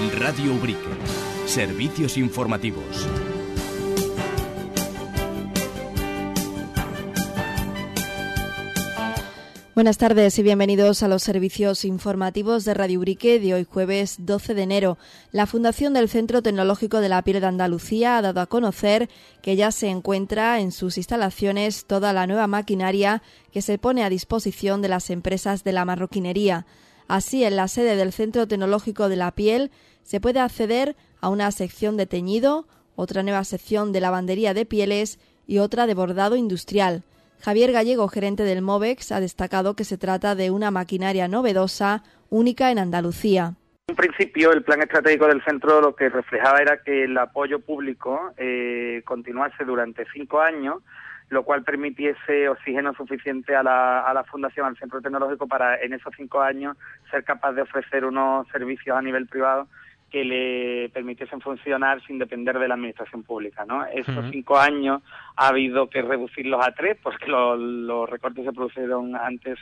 Radio Ubrique. Servicios informativos. Buenas tardes y bienvenidos a los servicios informativos de Radio Ubrique de hoy jueves 12 de enero. La Fundación del Centro Tecnológico de la Piel de Andalucía ha dado a conocer que ya se encuentra en sus instalaciones toda la nueva maquinaria que se pone a disposición de las empresas de la marroquinería. Así, en la sede del Centro Tecnológico de la Piel se puede acceder a una sección de teñido, otra nueva sección de lavandería de pieles y otra de bordado industrial. Javier Gallego, gerente del Movex, ha destacado que se trata de una maquinaria novedosa, única en Andalucía. En principio, el plan estratégico del centro lo que reflejaba era que el apoyo público continuase durante 5 años, lo cual permitiese oxígeno suficiente a la Fundación, al Centro Tecnológico, para en esos 5 años ser capaz de ofrecer unos servicios a nivel privado que le permitiesen funcionar sin depender de la administración pública, ¿no? Esos 5 años ha habido que reducirlos a 3 porque los recortes se produjeron antes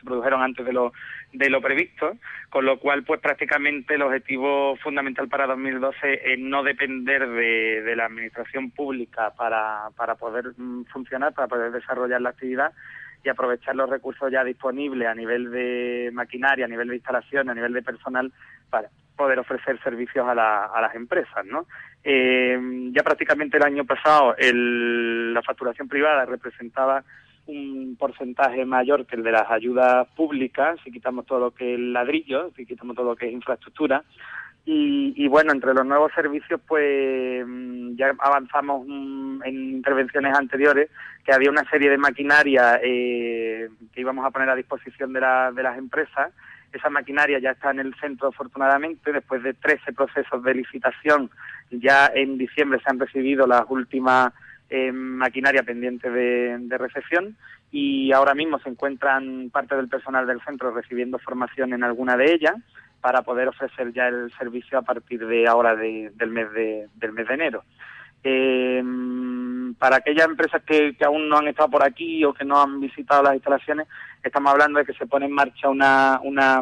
de lo previsto, con lo cual pues prácticamente el objetivo fundamental para 2012 es no depender de la administración pública para poder funcionar, para poder desarrollar la actividad y aprovechar los recursos ya disponibles a nivel de maquinaria, a nivel de instalación, a nivel de personal, para poder ofrecer servicios a las empresas, ¿no? Ya prácticamente el año pasado la facturación privada representaba un porcentaje mayor que el de las ayudas públicas, si quitamos todo lo que es ladrillo, si quitamos todo lo que es infraestructura. Y bueno, entre los nuevos servicios, pues ya avanzamos en intervenciones anteriores, que había una serie de maquinaria que íbamos a poner a disposición de las empresas. Esa maquinaria ya está en el centro, afortunadamente, después de 13 procesos de licitación. Ya en diciembre se han recibido las últimas maquinaria pendientes de recepción, y ahora mismo se encuentran parte del personal del centro recibiendo formación en alguna de ellas para poder ofrecer ya el servicio a partir de ahora del mes de enero. Para aquellas empresas que aún no han estado por aquí o que no han visitado las instalaciones, estamos hablando de que se pone en marcha una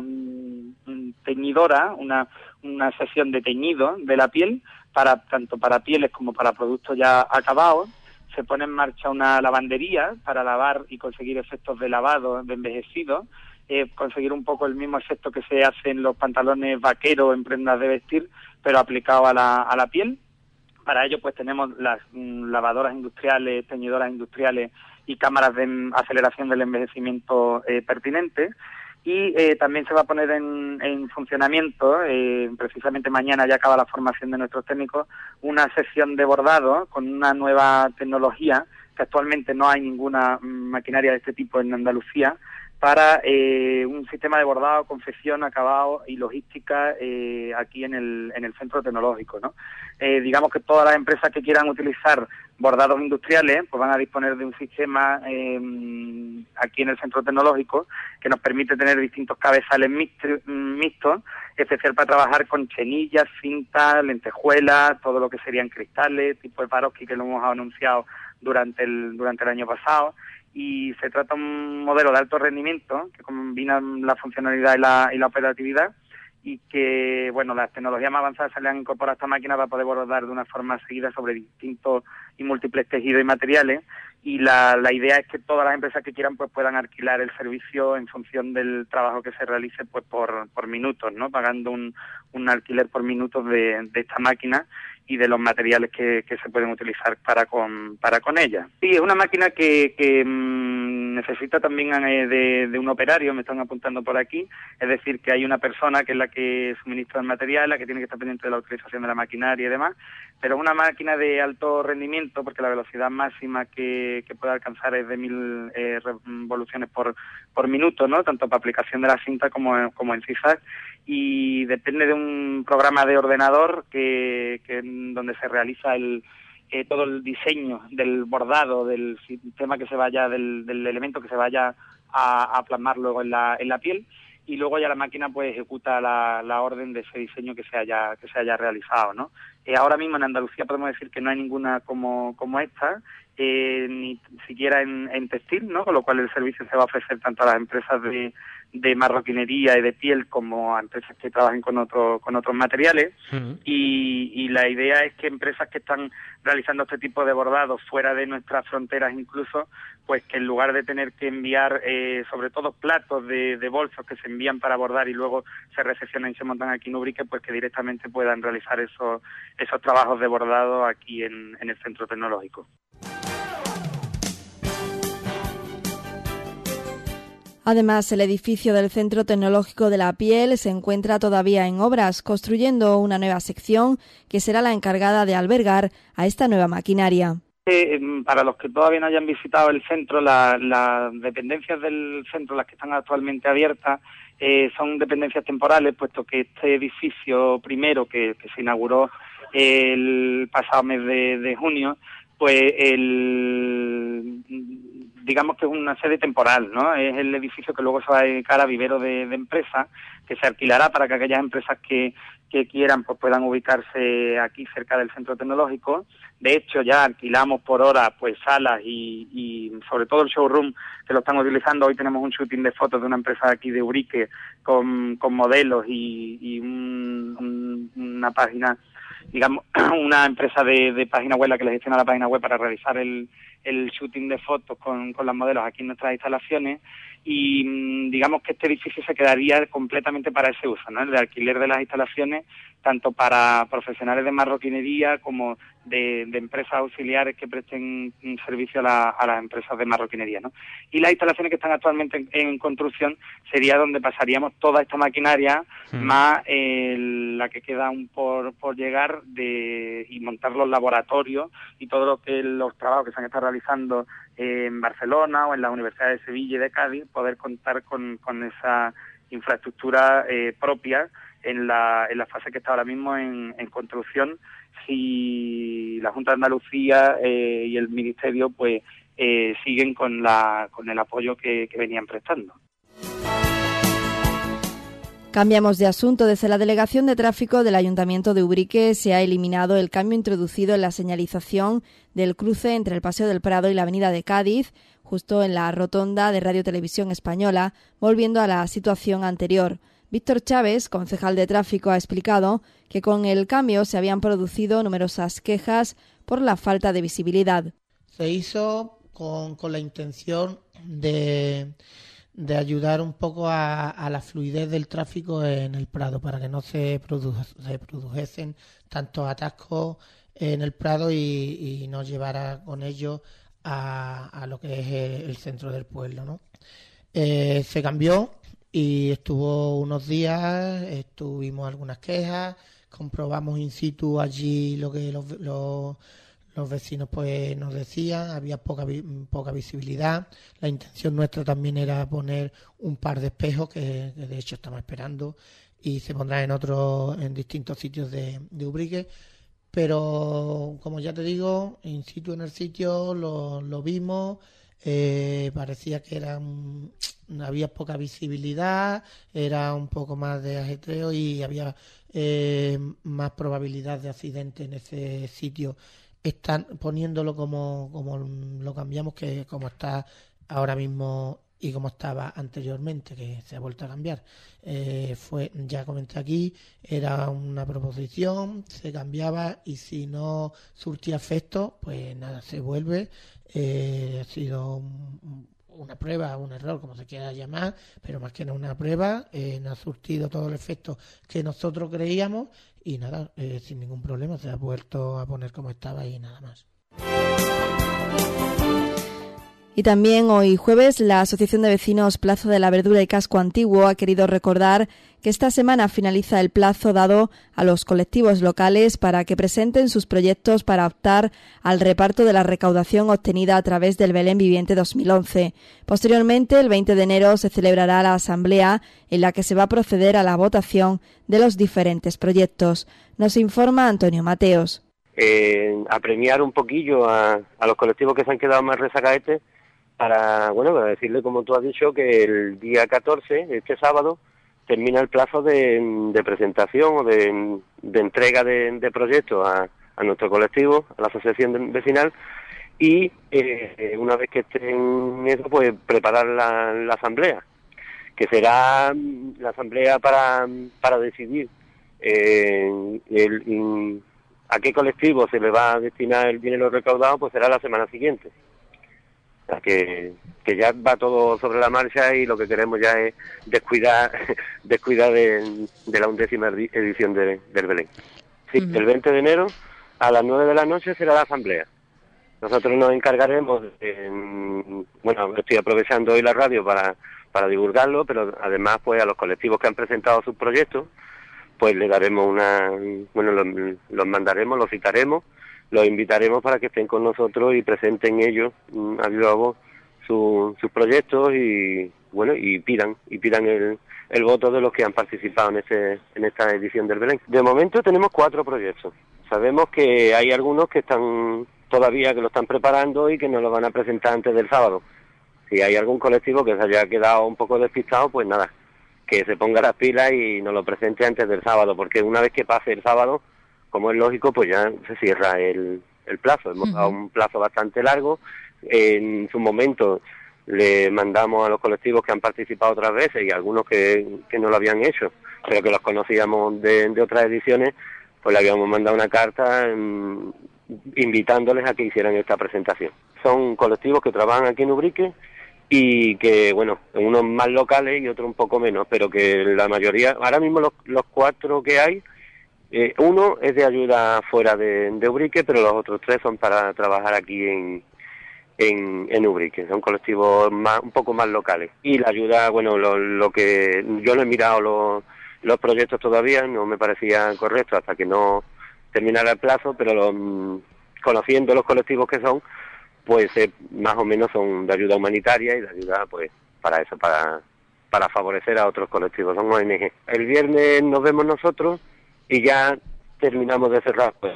teñidora, una sesión de teñido de la piel, tanto para pieles como para productos ya acabados. Se pone en marcha una lavandería para lavar y conseguir efectos de lavado, de envejecido, conseguir un poco el mismo efecto que se hace en los pantalones vaqueros, en prendas de vestir, pero aplicado a la piel. Para ello pues tenemos las lavadoras industriales, teñidoras industriales y cámaras de aceleración del envejecimiento pertinentes. Y también se va a poner en funcionamiento, precisamente mañana ya acaba la formación de nuestros técnicos, una sesión de bordado con una nueva tecnología, que actualmente no hay ninguna maquinaria de este tipo en Andalucía, para un sistema de bordado, confección, acabado y logística aquí en el centro tecnológico, ¿no? Digamos que todas las empresas que quieran utilizar bordados industriales pues van a disponer de un sistema aquí en el centro tecnológico que nos permite tener distintos cabezales mixtos, especial para trabajar con chenillas, cintas, lentejuelas, todo lo que serían cristales, tipo de Swarovski, que lo hemos anunciado durante el año pasado. Y se trata de un modelo de alto rendimiento que combina la funcionalidad y la operatividad, y que, bueno, las tecnologías más avanzadas se le han incorporado a esta máquina para poder bordar de una forma seguida sobre distintos y múltiples tejidos y materiales. Y la idea es que todas las empresas que quieran pues puedan alquilar el servicio en función del trabajo que se realice pues por minutos, ¿no? Pagando un alquiler por minutos de esta máquina y de los materiales que se pueden utilizar para con ella. Sí, es una máquina que necesita también de un operario, me están apuntando por aquí, es decir, que hay una persona que es la que suministra el material, la que tiene que estar pendiente de la utilización de la maquinaria y demás, pero es una máquina de alto rendimiento porque la velocidad máxima que puede alcanzar es de 1000 revoluciones por minuto, ¿no? Tanto para aplicación de la cinta como en zigzag, y depende de un programa de ordenador que donde se realiza todo el diseño del bordado, del sistema que se vaya, del elemento que se vaya a plasmar luego en la piel, y luego ya la máquina pues ejecuta la orden de ese diseño que se haya realizado, ¿no? Ahora mismo en Andalucía podemos decir que no hay ninguna como esta, ni siquiera en textil, ¿no? Con lo cual el servicio se va a ofrecer tanto a las empresas de de marroquinería y de piel como a empresas que trabajen con otros materiales. Y la idea es que empresas que están realizando este tipo de bordados fuera de nuestras fronteras incluso, pues que en lugar de tener que enviar sobre todo platos de bolsos que se envían para bordar y luego se recepcionan y se montan aquí en Ubrique, pues que directamente puedan realizar esos trabajos de bordado aquí en el centro tecnológico. Además, el edificio del Centro Tecnológico de la Piel se encuentra todavía en obras, construyendo una nueva sección que será la encargada de albergar a esta nueva maquinaria. Para los que todavía no hayan visitado el centro, las dependencias del centro, las que están actualmente abiertas, son dependencias temporales, puesto que este edificio primero, que se inauguró el pasado mes de junio, pues digamos que es una sede temporal, ¿no? Es el edificio que luego se va a dedicar a vivero de empresas, que se alquilará para que aquellas empresas que quieran pues puedan ubicarse aquí cerca del centro tecnológico. De hecho, ya alquilamos por hora pues salas y sobre todo el showroom que lo están utilizando. Hoy tenemos un shooting de fotos de una empresa aquí de Ubrique con modelos y una página, digamos, una empresa de página web la que le gestiona la página web para realizar el shooting de fotos con las modelos aquí en nuestras instalaciones. Y digamos que este edificio se quedaría completamente para ese uso, ¿no? El de alquiler de las instalaciones, tanto para profesionales de marroquinería como de empresas auxiliares que presten un servicio a las empresas de marroquinería, ¿no? Y las instalaciones que están actualmente en construcción sería donde pasaríamos toda esta maquinaria, más la que queda aún por llegar y montar los laboratorios y todo lo que los trabajos que se han estado realizando en Barcelona o en las universidades de Sevilla y de Cádiz, poder contar con esa infraestructura propia en la fase que está ahora mismo en construcción, si la Junta de Andalucía y el Ministerio pues siguen con el apoyo que venían prestando. Cambiamos de asunto. Desde la Delegación de Tráfico del Ayuntamiento de Ubrique se ha eliminado el cambio introducido en la señalización del cruce entre el Paseo del Prado y la Avenida de Cádiz, justo en la rotonda de Radio Televisión Española, volviendo a la situación anterior. Víctor Chávez, concejal de Tráfico, ha explicado que con el cambio se habían producido numerosas quejas por la falta de visibilidad. Se hizo con la intención de ayudar un poco a la fluidez del tráfico en el Prado, para que no se produjesen tantos atascos en el Prado y no llevara con ello a lo que es el centro del pueblo, ¿no? Se cambió y estuvo unos días, tuvimos algunas quejas, comprobamos in situ allí lo que los vecinos pues nos decían, había poca visibilidad. La intención nuestra también era poner un par de espejos que de hecho estamos esperando y se pondrán en distintos sitios de Ubrique, pero como ya te digo, in situ en el sitio lo vimos, parecía que había poca visibilidad, era un poco más de ajetreo y había más probabilidad de accidente en ese sitio. Están poniéndolo como lo cambiamos, que como está ahora mismo y como estaba anteriormente, que se ha vuelto a cambiar. Ya comenté aquí, era una proposición, se cambiaba y si no surtía efecto, pues nada, se vuelve. Ha sido una prueba, un error, como se quiera llamar, pero más que no una prueba, no ha surtido todo el efecto que nosotros creíamos y nada, sin ningún problema se ha vuelto a poner como estaba y nada más. Y también hoy jueves la Asociación de Vecinos Plaza de la Verdura y Casco Antiguo ha querido recordar que esta semana finaliza el plazo dado a los colectivos locales para que presenten sus proyectos para optar al reparto de la recaudación obtenida a través del Belén Viviente 2011. Posteriormente, el 20 de enero, se celebrará la asamblea en la que se va a proceder a la votación de los diferentes proyectos. Nos informa Antonio Mateos. A premiar un poquillo a los colectivos que se han quedado más rezagaetes para decirle, como tú has dicho, que el día 14, este sábado, termina el plazo de presentación o de entrega de proyectos a nuestro colectivo, a la asociación vecinal, y una vez que estén en eso, pues preparar la asamblea, que será la asamblea para decidir a qué colectivo se le va a destinar el dinero recaudado, pues será la semana siguiente. O sea, que ya va todo sobre la marcha y lo que queremos ya es descuidar de la 11ª edición del Belén. Sí, el 20 de enero a las 9 de la noche será la asamblea. Nosotros nos encargaremos, estoy aprovechando hoy la radio para divulgarlo, pero además pues a los colectivos que han presentado sus proyectos, pues le daremos los mandaremos, los citaremos, los invitaremos para que estén con nosotros y presenten ellos a viva voz sus proyectos y pidan el voto de los que han participado en esta edición del Belén. De momento tenemos 4 proyectos. Sabemos que hay algunos que están todavía, que lo están preparando y que nos lo van a presentar antes del sábado. Si hay algún colectivo que se haya quedado un poco despistado, pues nada, que se ponga las pilas y nos lo presente antes del sábado, porque una vez que pase el sábado, como es lógico, pues ya se cierra el plazo. Hemos dado un plazo bastante largo. En su momento le mandamos a los colectivos que han participado otras veces y algunos que no lo habían hecho, pero que los conocíamos de otras ediciones, pues le habíamos mandado una carta invitándoles a que hicieran esta presentación. Son colectivos que trabajan aquí en Ubrique y que, unos más locales y otros un poco menos, pero que la mayoría, ahora mismo los 4 que hay, uno es de ayuda fuera de Ubrique, pero los otros 3 son para trabajar aquí en Ubrique, son colectivos un poco más locales. Y la ayuda, lo que yo no he mirado los proyectos todavía, no me parecía correcto hasta que no terminara el plazo, pero conociendo los colectivos que son, pues más o menos son de ayuda humanitaria y de ayuda pues para eso, para favorecer a otros colectivos, son ONG. El viernes nos vemos nosotros y ya terminamos de cerrar. Pues,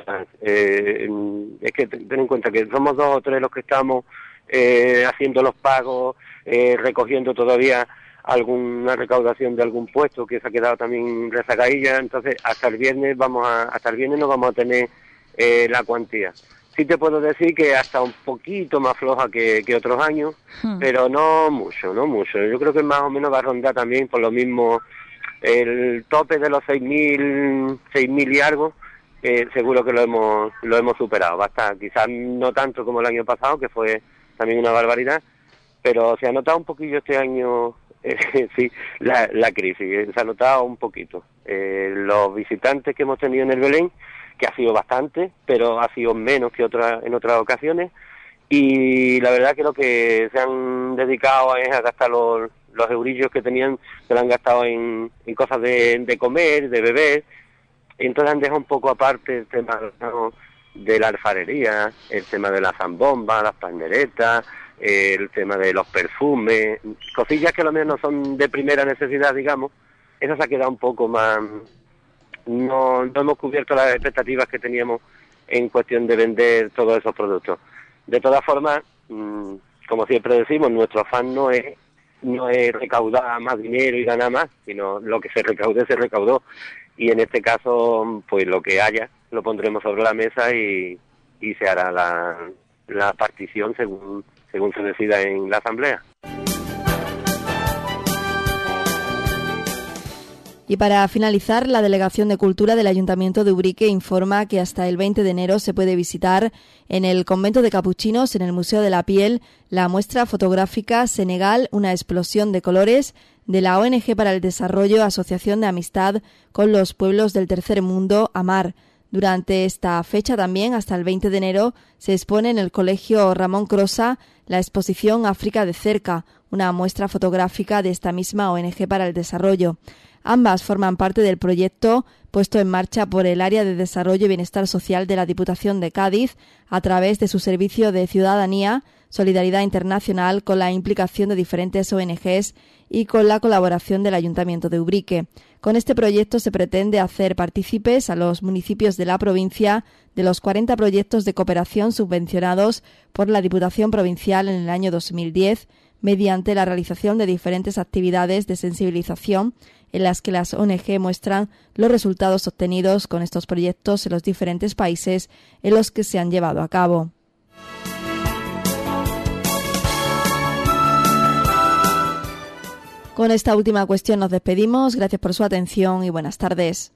es que ten en cuenta que somos 2 o 3 los que estamos haciendo los pagos, recogiendo todavía alguna recaudación de algún puesto que se ha quedado también rezagailla, entonces hasta el viernes no vamos a tener la cuantía. Sí te puedo decir que hasta un poquito más floja que otros años, pero no mucho. Yo creo que más o menos va a rondar también por lo mismo el tope de los 6.000 y algo, seguro que lo hemos superado. Va a estar, quizás no tanto como el año pasado, que fue también una barbaridad, pero se ha notado un poquillo este año, sí, la crisis, se ha notado un poquito. Los visitantes que hemos tenido en el Belén, que ha sido bastante, pero ha sido menos que en otras ocasiones, y la verdad que lo que se han dedicado es a gastar los eurillos que tenían, se lo han gastado en cosas de comer, de beber, y entonces han dejado un poco aparte el tema de la alfarería, el tema de las zambombas, las panderetas, el tema de los perfumes, cosillas que a lo menos no son de primera necesidad, digamos. Eso se ha quedado un poco más. No hemos cubierto las expectativas que teníamos en cuestión de vender todos esos productos. De todas formas, como siempre decimos, nuestro afán no es recaudar más dinero y ganar más, sino lo que se recaude se recaudó. Y en este caso, pues lo que haya lo pondremos sobre la mesa y se hará la partición según se decida en la asamblea. Y para finalizar, la Delegación de Cultura del Ayuntamiento de Ubrique informa que hasta el 20 de enero se puede visitar en el Convento de Capuchinos, en el Museo de la Piel, la muestra fotográfica Senegal, una explosión de colores, de la ONG para el Desarrollo Asociación de Amistad con los Pueblos del Tercer Mundo, AMAR. Durante esta fecha también, hasta el 20 de enero, se expone en el Colegio Ramón Crosa la exposición África de cerca, una muestra fotográfica de esta misma ONG para el Desarrollo. Ambas forman parte del proyecto puesto en marcha por el Área de Desarrollo y Bienestar Social de la Diputación de Cádiz a través de su servicio de Ciudadanía, Solidaridad Internacional, con la implicación de diferentes ONGs y con la colaboración del Ayuntamiento de Ubrique. Con este proyecto se pretende hacer partícipes a los municipios de la provincia de los 40 proyectos de cooperación subvencionados por la Diputación Provincial en el año 2010, mediante la realización de diferentes actividades de sensibilización en las que las ONG muestran los resultados obtenidos con estos proyectos en los diferentes países en los que se han llevado a cabo. Con esta última cuestión nos despedimos. Gracias por su atención y buenas tardes.